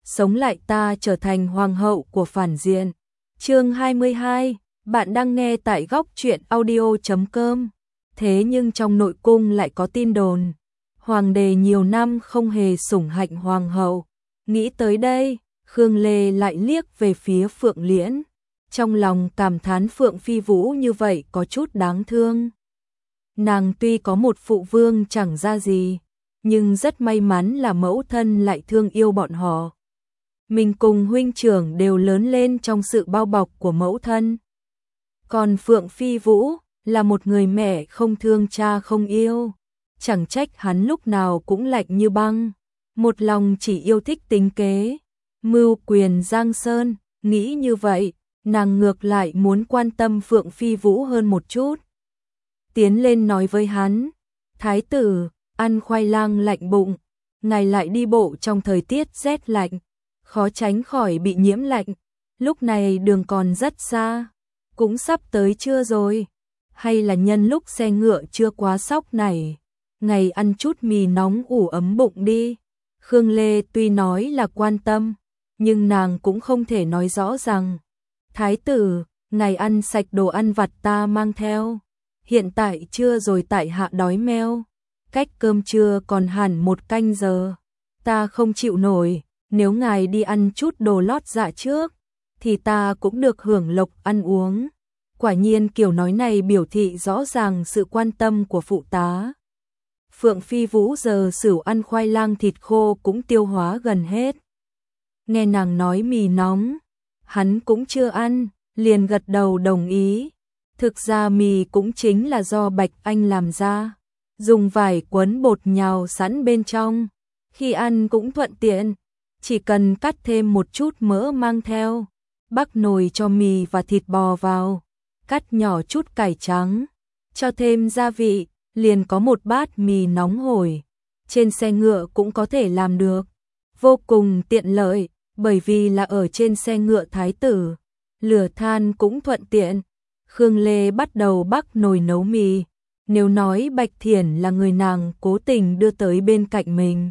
sống lại ta trở thành hoàng hậu của phản diện. Chương 22, bạn đang nghe tại góc truyện audio.com. Thế nhưng trong nội cung lại có tin đồn, hoàng đế nhiều năm không hề sủng hạnh hoàng hậu. Nghĩ tới đây, Khương Lê lại liếc về phía Phượng Liễn, trong lòng cảm thán Phượng Phi Vũ như vậy có chút đáng thương. Nàng tuy có một phụ vương chẳng ra gì, nhưng rất may mắn là mẫu thân lại thương yêu bọn họ. Mình cùng huynh trưởng đều lớn lên trong sự bao bọc của mẫu thân. Còn Phượng Phi Vũ là một người mẹ không thương cha không yêu, chẳng trách hắn lúc nào cũng lạnh như băng, một lòng chỉ yêu thích tính kế, mưu quyền giang sơn. Nghĩ như vậy, nàng ngược lại muốn quan tâm Phượng Phi Vũ hơn một chút. Tiến lên nói với hắn, thái tử, ăn khoai lang lạnh bụng, ngài lại đi bộ trong thời tiết rét lạnh, khó tránh khỏi bị nhiễm lạnh. Lúc này đường còn rất xa, cũng sắp tới trưa rồi, hay là nhân lúc xe ngựa chưa quá sóc này, ngày ăn chút mì nóng ủ ấm bụng đi. Khương Lê tuy nói là quan tâm, nhưng nàng cũng không thể nói rõ rằng, thái tử, ngài ăn sạch đồ ăn vặt ta mang theo, hiện tại trưa rồi tại hạ đói meo, cách cơm trưa còn hẳn 1 canh giờ, ta không chịu nổi, nếu ngài đi ăn chút đồ lót dạ trước, thì ta cũng được hưởng lộc ăn uống. Quả nhiên kiểu nói này biểu thị rõ ràng sự quan tâm của phụ tá. Phượng Phi Vũ giờ sửu ăn khoai lang thịt khô cũng tiêu hóa gần hết. Nghe nàng nói mì nóng, hắn cũng chưa ăn, liền gật đầu đồng ý. Thực ra mì cũng chính là do Bạch Anh làm ra, dùng vải quấn bột nhào sẵn bên trong, khi ăn cũng thuận tiện, chỉ cần cắt thêm một chút mỡ mang theo, bắc nồi cho mì và thịt bò vào, cắt nhỏ chút cải trắng, cho thêm gia vị, liền có một bát mì nóng hổi. Trên xe ngựa cũng có thể làm được, vô cùng tiện lợi, bởi vì là ở trên xe ngựa thái tử, lửa than cũng thuận tiện. Khương Lê bắt đầu bắc nồi nấu mì, nếu nói Bạch Thiển là người nàng cố tình đưa tới bên cạnh mình,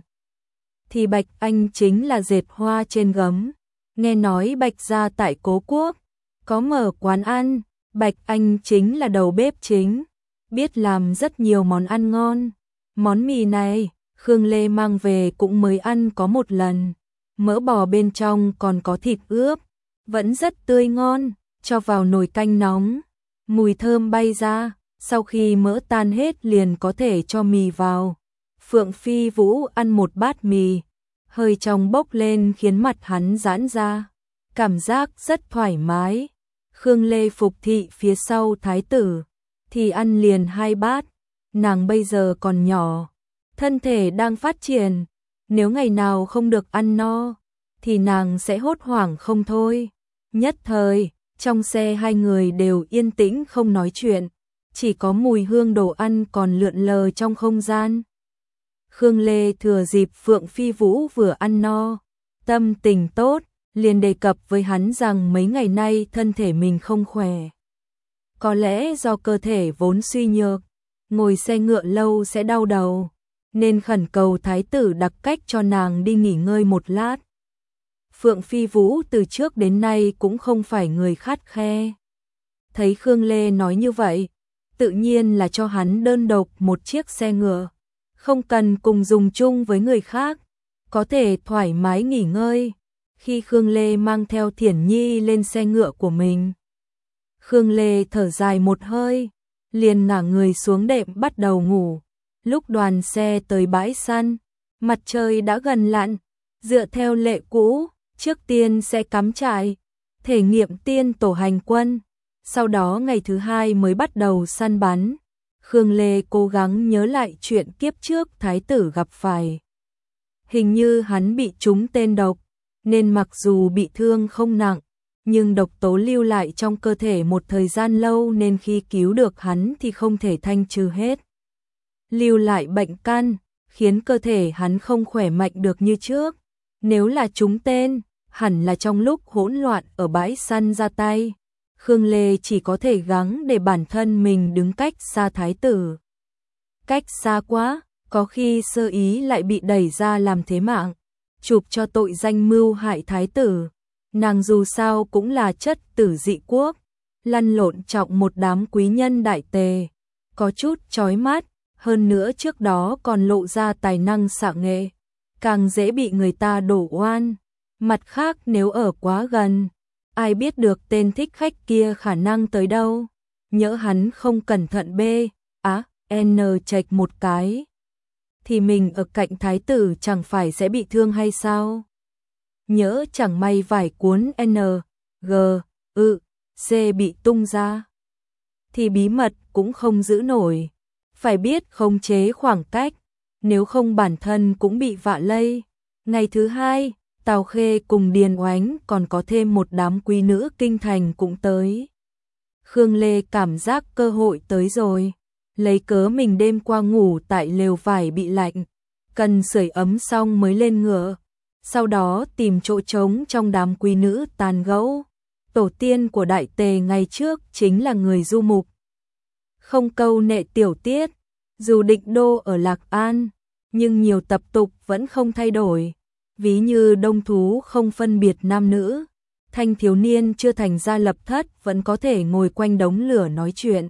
thì Bạch Anh chính là dệt hoa trên gấm. Nghe nói Bạch gia tại Cố Quốc có mở quán ăn, Bạch Anh chính là đầu bếp chính, biết làm rất nhiều món ăn ngon. Món mì này, Khương Lê mang về cũng mới ăn có một lần, mỡ bò bên trong còn có thịt ướp, vẫn rất tươi ngon, cho vào nồi canh nóng, mùi thơm bay ra, sau khi mỡ tan hết liền có thể cho mì vào. Phượng Phi Vũ ăn một bát mì, hơi trong bốc lên khiến mặt hắn giãn ra, cảm giác rất thoải mái. Khương Lê phục thị phía sau thái tử, thì ăn liền 2 bát, nàng bây giờ còn nhỏ, thân thể đang phát triển, nếu ngày nào không được ăn no, thì nàng sẽ hốt hoảng không thôi. Nhất thời, trong xe hai người đều yên tĩnh không nói chuyện, chỉ có mùi hương đồ ăn còn lượn lờ trong không gian. Khương Lê thừa dịp Phượng Phi Vũ vừa ăn no, tâm tình tốt, liền đề cập với hắn rằng mấy ngày nay thân thể mình không khỏe. Có lẽ do cơ thể vốn suy nhược, ngồi xe ngựa lâu sẽ đau đầu, nên khẩn cầu thái tử đặc cách cho nàng đi nghỉ ngơi một lát. Phượng Phi Vũ từ trước đến nay cũng không phải người khắt khe. Thấy Khương Lê nói như vậy, tự nhiên là cho hắn đơn độc một chiếc xe ngựa, không cần cùng dùng chung với người khác, có thể thoải mái nghỉ ngơi. Khi Khương Lê mang theo Thiển Nhi lên xe ngựa của mình, Khương Lê thở dài một hơi, liền ngả người xuống đệm bắt đầu ngủ. Lúc đoàn xe tới bãi săn, mặt trời đã gần lặn, dựa theo lệ cũ, trước tiên sẽ cắm trại, thể nghiệm tiên tổ hành quân, sau đó ngày thứ 2 mới bắt đầu săn bắn. Khương Lê cố gắng nhớ lại chuyện kiếp trước thái tử gặp phải. Hình như hắn bị trúng tên độc, nên mặc dù bị thương không nặng, nhưng độc tố lưu lại trong cơ thể một thời gian lâu nên khi cứu được hắn thì không thể thanh trừ hết. Lưu lại bệnh căn, khiến cơ thể hắn không khỏe mạnh được như trước. Nếu là trúng tên, hẳn là trong lúc hỗn loạn ở bãi săn ra tay. Khương Lê chỉ có thể gắng để bản thân mình đứng cách xa thái tử. Cách xa quá, có khi sơ ý lại bị đẩy ra làm thế mạng. chụp cho tội danh mưu hại thái tử. Nàng dù sao cũng là chất tử dị quốc, lăn lộn trọng một đám quý nhân đại tề, có chút chói mắt, hơn nữa trước đó còn lộ ra tài năng xạ nghệ, càng dễ bị người ta đổ oan. Mặt khác nếu ở quá gần, ai biết được tên thích khách kia khả năng tới đâu, nhỡ hắn không cẩn thận chệch một cái, thì mình ở cạnh thái tử chẳng phải sẽ bị thương hay sao? Nhỡ chẳng may vài cuốn C bị tung ra, thì bí mật cũng không giữ nổi, phải biết khống chế khoảng cách, nếu không bản thân cũng bị vạ lây. Ngày thứ hai, Tào Khê cùng Điền Oánh còn có thêm một đám quý nữ kinh thành cũng tới. Khương Lê cảm giác cơ hội tới rồi, lấy cớ mình đêm qua ngủ tại lều vải bị lạnh, cần sưởi ấm xong mới lên ngựa, sau đó tìm chỗ trống trong đám quý nữ tàn gẫu. Tổ tiên của Đại Tề ngày trước chính là người du mục, không câu nệ tiểu tiết, dù định đô ở Lạc An, nhưng nhiều tập tục vẫn không thay đổi, ví như đông thú không phân biệt nam nữ, thanh thiếu niên chưa thành gia lập thất vẫn có thể ngồi quanh đống lửa nói chuyện.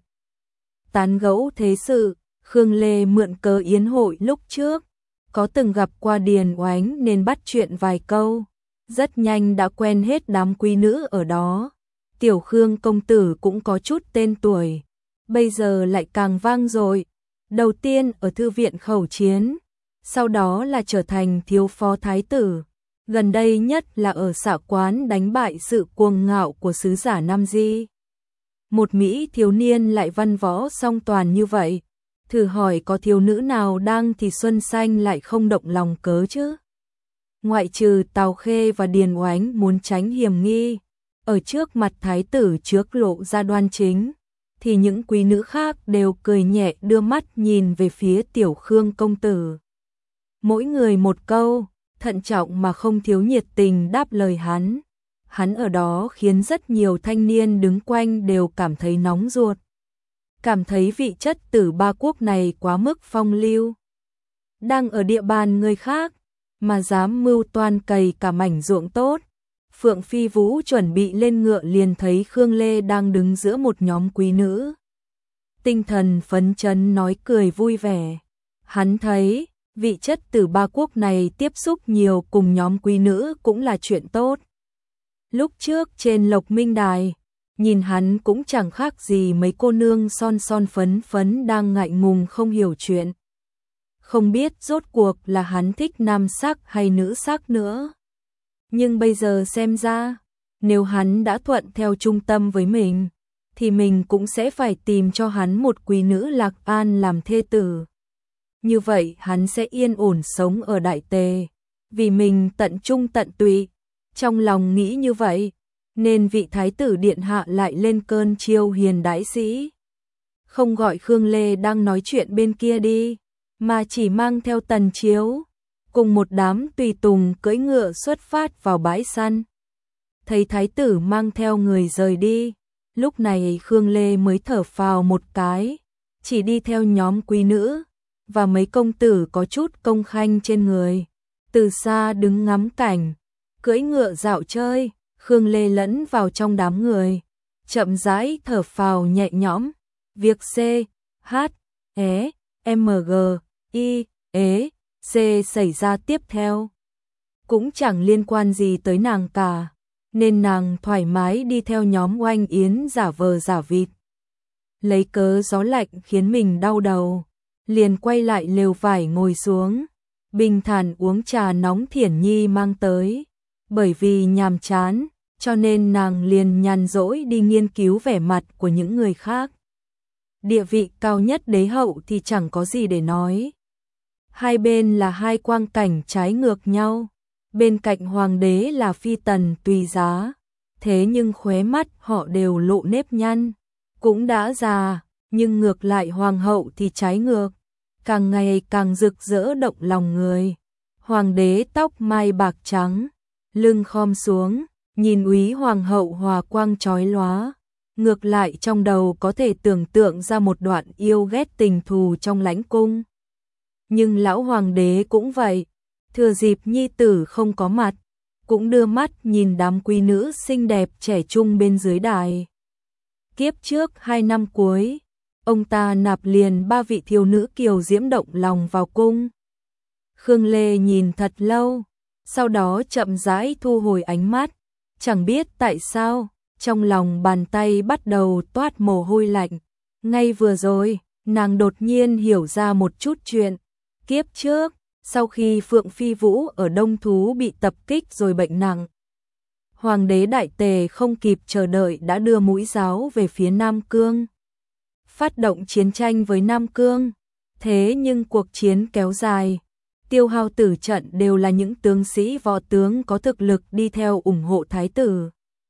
Tán gẫu thế sự, Khương Lê mượn cớ yến hội lúc trước, có từng gặp qua Điền Oánh nên bắt chuyện vài câu, rất nhanh đã quen hết đám quý nữ ở đó. Tiểu Khương công tử cũng có chút tên tuổi, bây giờ lại càng vang dội. Đầu tiên ở thư viện khẩu chiến, sau đó là trở thành thiếu phó thái tử, gần đây nhất là ở Xạ Quán đánh bại sự cuồng ngạo của sứ giả Nam Di. Một Mỹ thiếu niên lại văn võ song toàn như vậy, thử hỏi có thiếu nữ nào đang thì xuân xanh lại không động lòng cớ chứ? Ngoại trừ Tào Khê và Điền Oánh muốn tránh hiểm nghi, ở trước mặt thái tử trước lộ ra đoan chính, thì những quý nữ khác đều cười nhẹ đưa mắt nhìn về phía Tiểu Khương công tử. Mỗi người một câu, thận trọng mà không thiếu nhiệt tình đáp lời hắn. Hắn ở đó khiến rất nhiều thanh niên đứng quanh đều cảm thấy nóng ruột. Cảm thấy vị chất tử ba quốc này quá mức phong lưu. Đang ở địa bàn người khác, mà dám mưu toan cày cả mảnh ruộng tốt. Phượng Phi Vũ chuẩn bị lên ngựa liền thấy Khương Lê đang đứng giữa một nhóm quý nữ. Tinh thần phấn chấn nói cười vui vẻ. Hắn thấy, vị chất tử ba quốc này tiếp xúc nhiều cùng nhóm quý nữ cũng là chuyện tốt. Lúc trước trên Lộc Minh Đài, nhìn hắn cũng chẳng khác gì mấy cô nương son son phấn phấn đang ngại ngùng không hiểu chuyện. Không biết rốt cuộc là hắn thích nam sắc hay nữ sắc nữa. Nhưng bây giờ xem ra, nếu hắn đã thuận theo trung tâm với mình, thì mình cũng sẽ phải tìm cho hắn một quý nữ Lạc An làm thê tử. Như vậy hắn sẽ yên ổn sống ở Đại Tề, vì mình tận trung tận tụy. Trong lòng nghĩ như vậy, nên vị thái tử điện hạ lại lên cơn chiêu hiền đãi sĩ. Không gọi Khương Lê đang nói chuyện bên kia đi, mà chỉ mang theo Tần Chiếu, cùng một đám tùy tùng cưỡi ngựa xuất phát vào bãi săn. Thấy thái tử mang theo người rời đi, lúc này Khương Lê mới thở phào một cái, chỉ đi theo nhóm quý nữ, và mấy công tử có chút công khanh trên người. Từ xa đứng ngắm cảnh, cưỡi ngựa dạo chơi, Khương Lê lẫn vào trong đám người, chậm rãi thở phào nhẹ nhõm. Việc C, H, E, M, G, I, E, C xảy ra tiếp theo cũng chẳng liên quan gì tới nàng cả, nên nàng thoải mái đi theo nhóm Oanh Yến giả vờ giả vịt. Lấy cớ gió lạnh khiến mình đau đầu, liền quay lại lều vải ngồi xuống, bình thản uống trà nóng Thiển Nhi mang tới. Bởi vì nhàm chán, cho nên nàng liền nhàn rỗi đi nghiên cứu vẻ mặt của những người khác. Địa vị cao nhất đế hậu thì chẳng có gì để nói. Hai bên là hai quang cảnh trái ngược nhau. Bên cạnh hoàng đế là phi tần tùy giá, thế nhưng khóe mắt họ đều lộ nếp nhăn, cũng đã già, nhưng ngược lại hoàng hậu thì trái ngược, càng ngày càng rực rỡ động lòng người. Hoàng đế tóc mai bạc trắng, lưng khom xuống, nhìn úy hoàng hậu hòa quang chói lóa, ngược lại trong đầu có thể tưởng tượng ra một đoạn yêu ghét tình thù trong lãnh cung. Nhưng lão hoàng đế cũng vậy, Thừa dịp nhi tử không có mặt, cũng đưa mắt nhìn đám quý nữ xinh đẹp trẻ trung bên dưới đài. Kiếp trước 2 năm cuối, ông ta nạp liền 3 vị thiếu nữ kiều diễm động lòng vào cung. Khương Lê nhìn thật lâu, sau đó chậm rãi thu hồi ánh mắt, chẳng biết tại sao, trong lòng bàn tay bắt đầu toát mồ hôi lạnh. Ngay vừa rồi, nàng đột nhiên hiểu ra một chút chuyện. Kiếp trước, sau khi Phượng Phi Vũ ở Đông Thú bị tập kích rồi bệnh nặng, Hoàng đế Đại Tề không kịp chờ đợi đã đưa mũi giáo về phía Nam Cương, phát động chiến tranh với Nam Cương. Thế nhưng cuộc chiến kéo dài, tiêu hao tử trận đều là những tướng sĩ võ tướng có thực lực đi theo ủng hộ thái tử.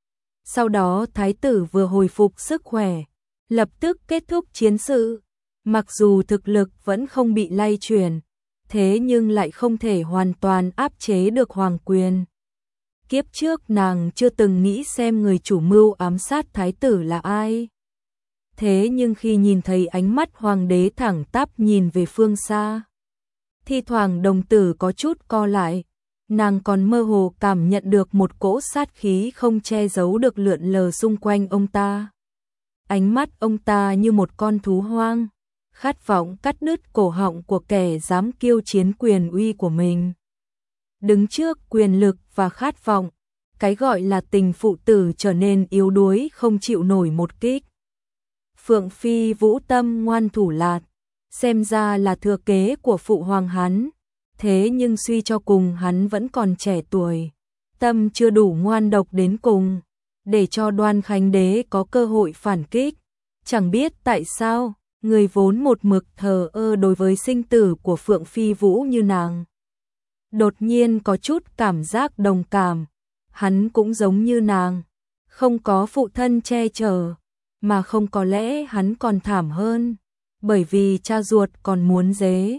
Sau đó thái tử vừa hồi phục sức khỏe, lập tức kết thúc chiến sự. Mặc dù thực lực vẫn không bị lay chuyển, thế nhưng lại không thể hoàn toàn áp chế được hoàng quyền. Kiếp trước nàng chưa từng nghĩ xem người chủ mưu ám sát thái tử là ai. Thế nhưng khi nhìn thấy ánh mắt hoàng đế thẳng tắp nhìn về phương xa, thi thoảng đồng tử có chút co lại, nàng còn mơ hồ cảm nhận được một cỗ sát khí không che giấu được lượn lờ xung quanh ông ta. Ánh mắt ông ta như một con thú hoang, khát vọng cắt đứt cổ họng của kẻ dám kiêu chiến quyền uy của mình. Đứng trước quyền lực và khát vọng, cái gọi là tình phụ tử trở nên yếu đuối không chịu nổi một kích. Phượng Phi Vũ tâm ngoan thủ lạt, xem ra là thừa kế của phụ hoàng hắn, thế nhưng suy cho cùng hắn vẫn còn trẻ tuổi, tâm chưa đủ ngoan độc đến cùng, để cho Đoan Khánh Đế có cơ hội phản kích. Chẳng biết tại sao, người vốn một mực thờ ơ đối với sinh tử của Phượng Phi Vũ như nàng, đột nhiên có chút cảm giác đồng cảm. Hắn cũng giống như nàng, không có phụ thân che chở, mà không, có lẽ hắn còn thảm hơn, bởi vì cha ruột còn muốn dế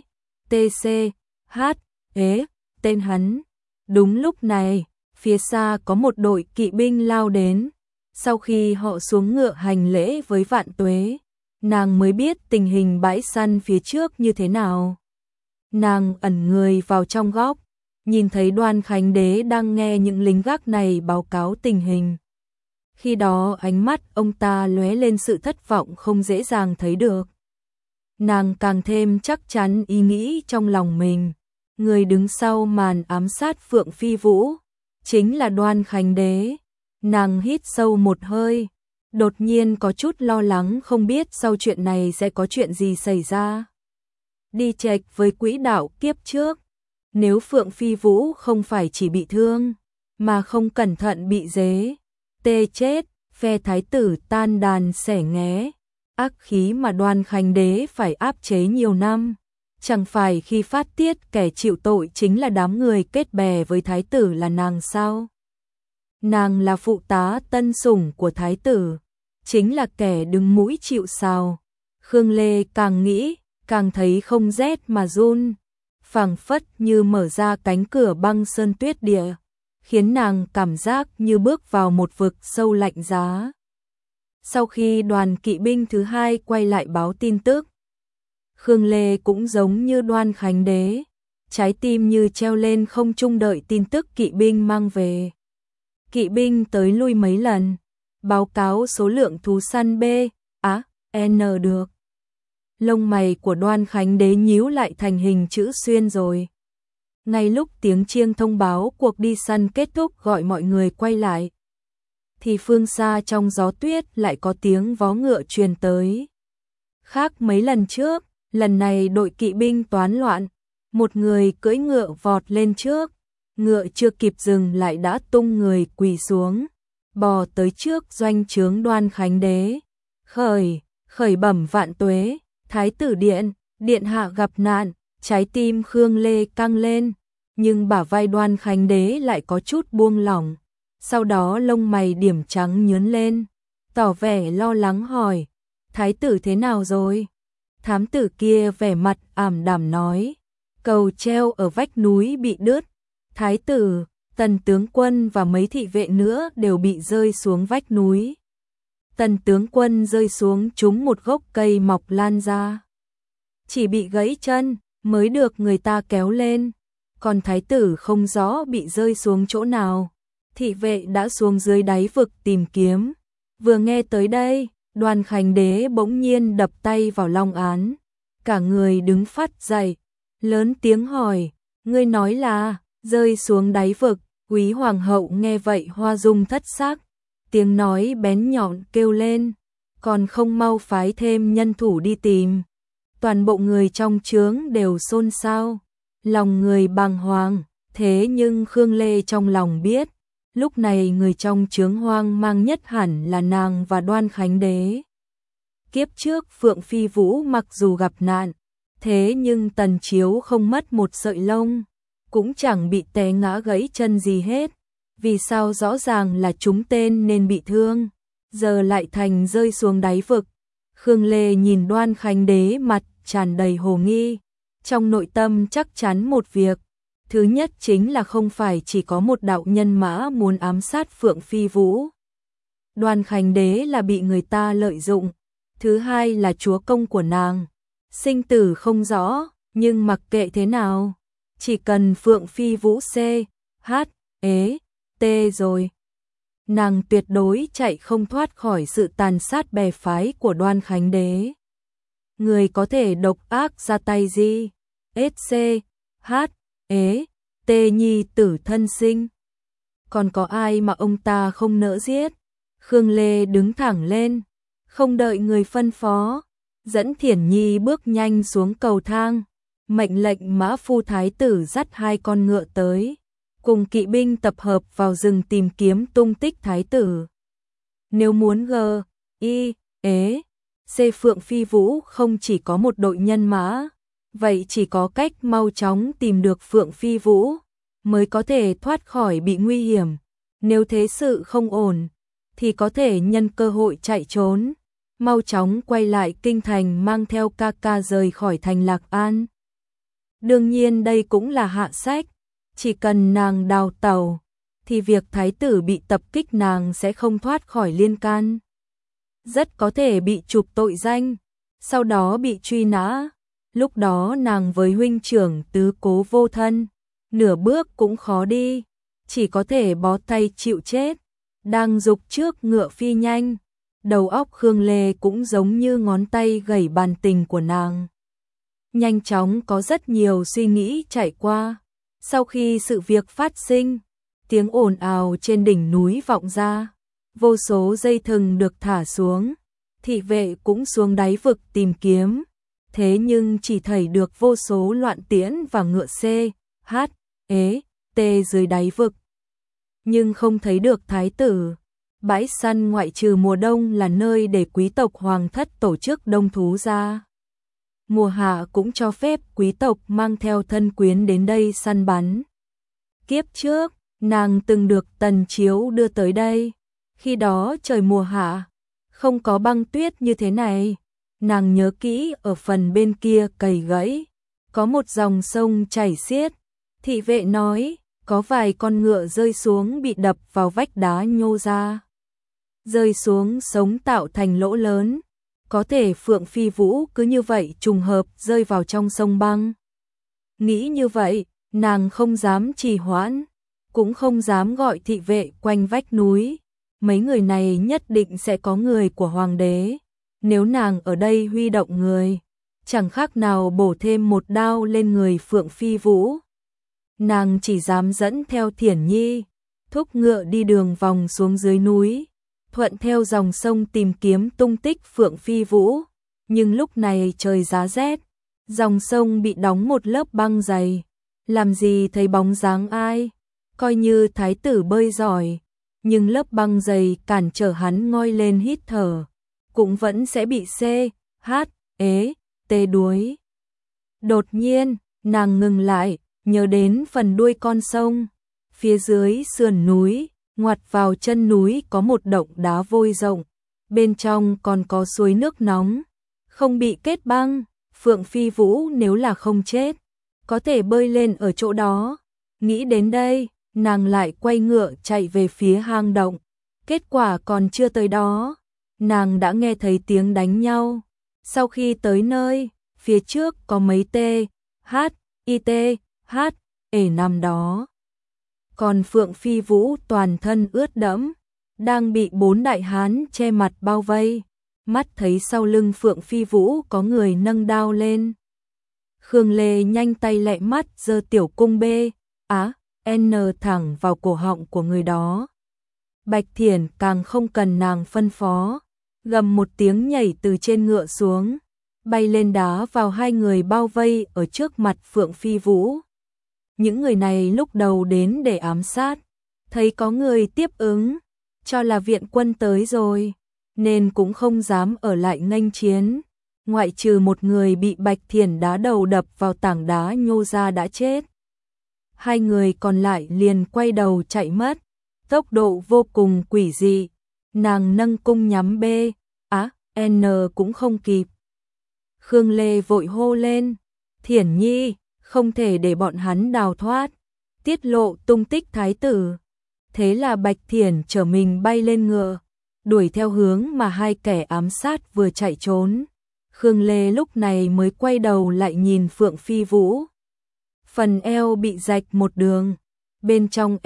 TCH tên hắn. Đúng lúc này, phía xa có một đội kỵ binh lao đến. Sau khi họ xuống ngựa hành lễ với Vạn Tuế, nàng mới biết tình hình bãi săn phía trước như thế nào. Nàng ẩn người vào trong góc, nhìn thấy Đoan Khánh Đế đang nghe những lính gác này báo cáo tình hình. Khi đó ánh mắt ông ta lóe lên sự thất vọng không dễ dàng thấy được. Nàng càng thêm chắc chắn ý nghĩ trong lòng mình, người đứng sau màn ám sát Phượng Phi Vũ chính là Đoan Khánh Đế. Nàng hít sâu một hơi, đột nhiên có chút lo lắng không biết sau chuyện này sẽ có chuyện gì xảy ra. Đi chệch với quỹ đạo kiếp trước, nếu Phượng Phi Vũ không phải chỉ bị thương, mà không cẩn thận bị dế chết, phe thái tử tan đàn xẻ nghé, ác khí mà Đoan Khánh Đế phải áp chế nhiều năm. Chẳng phải khi phát tiết kẻ chịu tội chính là đám người kết bè với thái tử là nàng sao? Nàng là phụ tá tân sủng của thái tử, chính là kẻ đứng mũi chịu sào. Khương Lê càng nghĩ, càng thấy không rét mà run, phảng phất như mở ra cánh cửa băng sơn tuyết địa, khiến nàng cảm giác như bước vào một vực sâu lạnh giá. Sau khi đoàn kỵ binh thứ hai quay lại báo tin tức, Khương Lê cũng giống như Đoan Khánh Đế, trái tim như treo lên không trung đợi tin tức kỵ binh mang về. Kỵ binh tới lui mấy lần, báo cáo số lượng thú săn N được. Lông mày của Đoan Khánh Đế nhíu lại thành hình chữ xuyên rồi. Ngay lúc tiếng chiêng thông báo cuộc đi săn kết thúc gọi mọi người quay lại, thì phương xa trong gió tuyết lại có tiếng vó ngựa truyền tới. Khác mấy lần trước, lần này đội kỵ binh toán loạn, một người cưỡi ngựa vọt lên trước, ngựa chưa kịp dừng lại đã tung người quỳ xuống, bò tới trước doanh trướng Đoan Khánh Đế. Khởi bẩm Vạn Tuế, Thái tử điện hạ gặp nạn. Trái tim Khương Lê căng lên, nhưng bả vai Đoan Khánh Đế lại có chút buông lỏng. Sau đó lông mày điểm trắng nhướng lên, tỏ vẻ lo lắng hỏi, thái tử thế nào rồi? Thám tử kia vẻ mặt ảm đạm nói, cầu treo ở vách núi bị đứt, thái tử, Tần tướng quân và mấy thị vệ nữa đều bị rơi xuống vách núi. Tần tướng quân rơi xuống trúng một gốc cây mọc lan ra, chỉ bị gãy chân, mới được người ta kéo lên. còn thái tử không rõ bị rơi xuống chỗ nào. Thị vệ đã xuống dưới đáy vực tìm kiếm. Vừa nghe tới đây, Đoan Khánh Đế bỗng nhiên đập tay vào long án, cả người đứng phát dậy, lớn tiếng hỏi, ngươi nói là rơi xuống đáy vực. Quý hoàng hậu nghe vậy hoa dung thất sắc, tiếng nói bén nhọn kêu lên, còn không mau phái thêm nhân thủ đi tìm. Toàn bộ người trong trướng đều xôn xao, lòng người bàng hoàng, thế nhưng Khương Lê trong lòng biết, lúc này người trong trướng hoang mang nhất hẳn là nàng và Đoan Khánh Đế. Kiếp trước Phượng Phi Vũ mặc dù gặp nạn, thế nhưng Tần Chiếu không mất một sợi lông, cũng chẳng bị té ngã gãy chân gì hết. Vì sao rõ ràng là trúng tên nên bị thương, giờ lại thành rơi xuống đáy vực. Khương Lê nhìn Đoan Khánh Đế mặt tràn đầy hồ nghi, trong nội tâm chắc chắn một việc. Thứ nhất chính là không phải chỉ có một đạo nhân mã muốn ám sát Phượng Phi Vũ. Đoan Khánh Đế là bị người ta lợi dụng. Thứ hai là chúa công của nàng. Sinh tử không rõ, nhưng mặc kệ thế nào, chỉ cần Phượng Phi Vũ C, H, ế, T rồi. Nàng tuyệt đối chạy không thoát khỏi sự tàn sát bè phái của Đoan Khánh Đế. Người có thể độc ác ra tay gì? SC, H, ế, T nhi tử thân sinh. Còn có ai mà ông ta không nỡ giết? Khương Lê đứng thẳng lên, không đợi người phân phó, dẫn Thiển Nhi bước nhanh xuống cầu thang, mệnh lệnh mã phu thái tử dắt 2 con ngựa tới, cùng kỵ binh tập hợp vào rừng tìm kiếm tung tích thái tử. Nếu muốn C Phượng Phi Vũ không chỉ có một đội nhân mã, vậy chỉ có cách mau chóng tìm được Phượng Phi Vũ, mới có thể thoát khỏi bị nguy hiểm. Nếu thế sự không ổn, thì có thể nhân cơ hội chạy trốn, mau chóng quay lại kinh thành mang theo ca ca rời khỏi thành Lạc An. Đương nhiên đây cũng là hạ sách, chỉ cần nàng đào tẩu, thì việc thái tử bị tập kích nàng sẽ không thoát khỏi liên can. Rất có thể bị chụp tội danh, sau đó bị truy nã. Lúc đó nàng với huynh trưởng tứ cố vô thân, nửa bước cũng khó đi, chỉ có thể bó tay chịu chết. Đang giục trước ngựa phi nhanh, đầu óc Khương Lê cũng giống như ngón tay gảy bàn tình của nàng. Nhanh chóng có rất nhiều suy nghĩ chạy qua. Sau khi sự việc phát sinh, tiếng ồn ào trên đỉnh núi vọng ra, vô số dây thừng được thả xuống, thị vệ cũng xuống đáy vực tìm kiếm, thế nhưng chỉ thấy được vô số loạn tiễn và ngựa C, H, ế, T dưới đáy vực. Nhưng không thấy được thái tử. Bãi săn ngoại trừ mùa đông là nơi để quý tộc hoàng thất tổ chức đông thú ra. Mùa hạ cũng cho phép quý tộc mang theo thân quyến đến đây săn bắn. Kiếp trước, nàng từng được Tần Chiếu đưa tới đây. Khi đó trời mùa hạ, không có băng tuyết như thế này. Nàng nhớ kỹ ở phần bên kia cày gãy, có một dòng sông chảy xiết. Thị vệ nói, có vài con ngựa rơi xuống bị đập vào vách đá nhô ra. Rơi xuống sống tạo thành lỗ lớn. Có thể Phượng Phi Vũ cứ như vậy trùng hợp rơi vào trong sông băng. Nghĩ như vậy, nàng không dám trì hoãn, cũng không dám gọi thị vệ quanh vách núi. Mấy người này nhất định sẽ có người của hoàng đế. Nếu nàng ở đây huy động người, chẳng khác nào bổ thêm một đao lên người Phượng Phi Vũ. Nàng chỉ dám dẫn theo Thiển Nhi, thúc ngựa đi đường vòng xuống dưới núi, thuận theo dòng sông tìm kiếm tung tích Phượng Phi Vũ. Nhưng lúc này trời giá rét, dòng sông bị đóng một lớp băng dày, làm gì thấy bóng dáng ai. Coi như thái tử bơi giỏi, nhưng lớp băng dày cản trở hắn ngoi lên hít thở, cũng vẫn sẽ bị C, H, ế, T đuối. Đột nhiên, nàng ngừng lại, nhớ đến phần đuôi con sông, phía dưới sườn núi, ngoặt vào chân núi có một động đá vôi rộng, bên trong còn có suối nước nóng, không bị kết băng. Phượng Phi Vũ nếu là không chết, có thể bơi lên ở chỗ đó. Nghĩ đến đây, nàng lại quay ngựa chạy về phía hang động. Kết quả còn chưa tới đó, nàng đã nghe thấy tiếng đánh nhau. Sau khi tới nơi, phía trước có mấy T, H, IT, H, nằm đó. Còn Phượng Phi Vũ toàn thân ướt đẫm, đang bị 4 đại hán che mặt bao vây, mắt thấy sau lưng Phượng Phi Vũ có người nâng đao lên. Khương Lê nhanh tay lẹ mắt giơ tiểu cung N thẳng vào cổ họng của người đó. Bạch Thiển càng không cần nàng phân phó, gầm một tiếng nhảy từ trên ngựa xuống, bay lên đá vào hai người bao vây ở trước mặt Phượng Phi Vũ. Những người này lúc đầu đến để ám sát, thấy có người tiếp ứng, cho là viện quân tới rồi, nên cũng không dám ở lại nghênh chiến, ngoại trừ một người bị Bạch Thiển đá đầu đập vào tảng đá nhô ra đã chết. Hai người còn lại liền quay đầu chạy mất, tốc độ vô cùng quỷ dị, nàng nâng cung nhắm N cũng không kịp. Khương Lê vội hô lên, Thiển Nhi, không thể để bọn hắn đào thoát, tiết lộ tung tích thái tử. Thế là Bạch Thiển trở mình bay lên ngựa, đuổi theo hướng mà hai kẻ ám sát vừa chạy trốn. Khương Lê lúc này mới quay đầu lại nhìn Phượng Phi Vũ. Phần eo bị rạch một đường, bên trong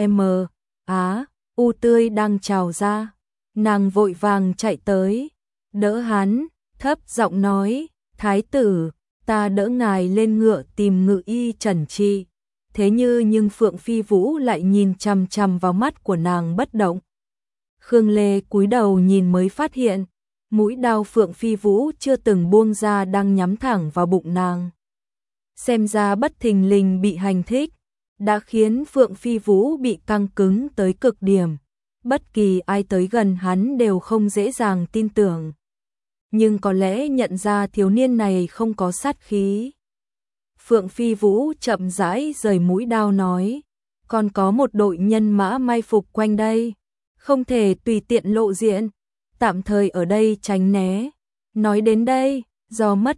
U tươi đang trào ra. Nàng vội vàng chạy tới, đỡ hắn, thấp giọng nói, thái tử, ta đỡ ngài lên ngựa tìm ngự y trần trị. Thế nhưng Phượng Phi Vũ lại nhìn chằm chằm vào mắt của nàng bất động. Khương Lê cúi đầu nhìn mới phát hiện, mũi đao Phượng Phi Vũ chưa từng buông ra đang nhắm thẳng vào bụng nàng. Xem ra bất thình lình bị hành thích, đã khiến Phượng Phi Vũ bị căng cứng tới cực điểm. Bất kỳ ai tới gần hắn đều không dễ dàng tin tưởng. Nhưng có lẽ nhận ra thiếu niên này không có sát khí. Phượng Phi Vũ chậm rãi rời mũi đao nói, còn có một đội nhân mã mai phục quanh đây, không thể tùy tiện lộ diện, tạm thời ở đây tránh né. Nói đến đây, do mất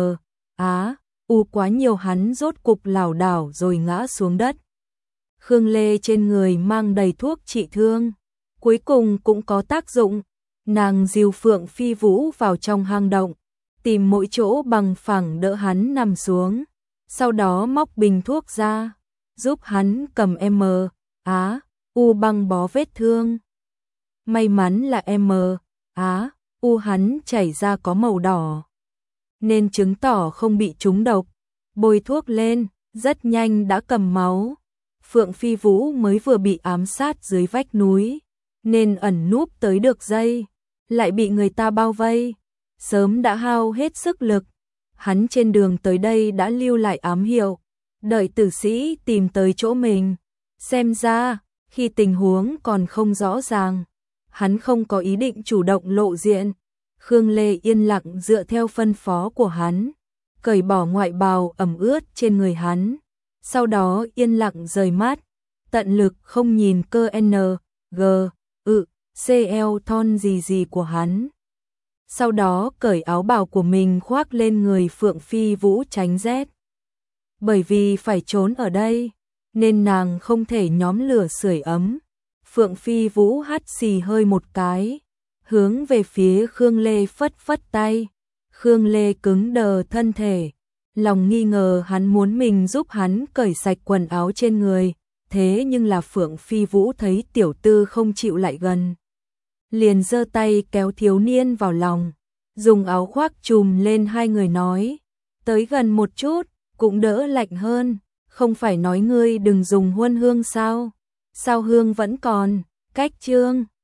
U quá nhiều hắn rốt cục lảo đảo rồi ngã xuống đất. Khương Lê trên người mang đầy thuốc trị thương, cuối cùng cũng có tác dụng. Nàng dìu Phượng Phi Vũ vào trong hang động, tìm mỗi chỗ bằng phẳng đỡ hắn nằm xuống, sau đó móc bình thuốc ra, giúp hắn cầm U băng bó vết thương. May mắn là U hắn chảy ra có màu đỏ, nên chứng tỏ không bị trúng độc. Bôi thuốc lên, rất nhanh đã cầm máu. Phượng Phi Vũ mới vừa bị ám sát dưới vách núi, nên ẩn núp tới được giây, lại bị người ta bao vây, sớm đã hao hết sức lực. Hắn trên đường tới đây đã lưu lại ám hiệu, đợi tử sĩ tìm tới chỗ mình. Xem ra, khi tình huống còn không rõ ràng, hắn không có ý định chủ động lộ diện. Khương Lê yên lặng dựa theo phân phó của hắn, cởi bỏ ngoại bào ẩm ướt trên người hắn, sau đó yên lặng rời mắt, tận lực không nhìn cơ CL thon gì của hắn. Sau đó cởi áo bào của mình khoác lên người Phượng Phi Vũ tránh rét. Bởi vì phải trốn ở đây, nên nàng không thể nhóm lửa sưởi ấm. Phượng Phi Vũ hắt xì hơi một cái, hướng về phía Khương Lê phất phất tay. Khương Lê cứng đờ thân thể, lòng nghi ngờ hắn muốn mình giúp hắn cởi sạch quần áo trên người. Thế nhưng là Phượng Phi Vũ thấy tiểu tư không chịu lại gần, liền giơ tay kéo thiếu niên vào lòng, dùng áo khoác trùm lên hai người nói, tới gần một chút, cũng đỡ lạnh hơn, không phải nói ngươi đừng dùng huân hương sao? Sao hương vẫn còn, cách chương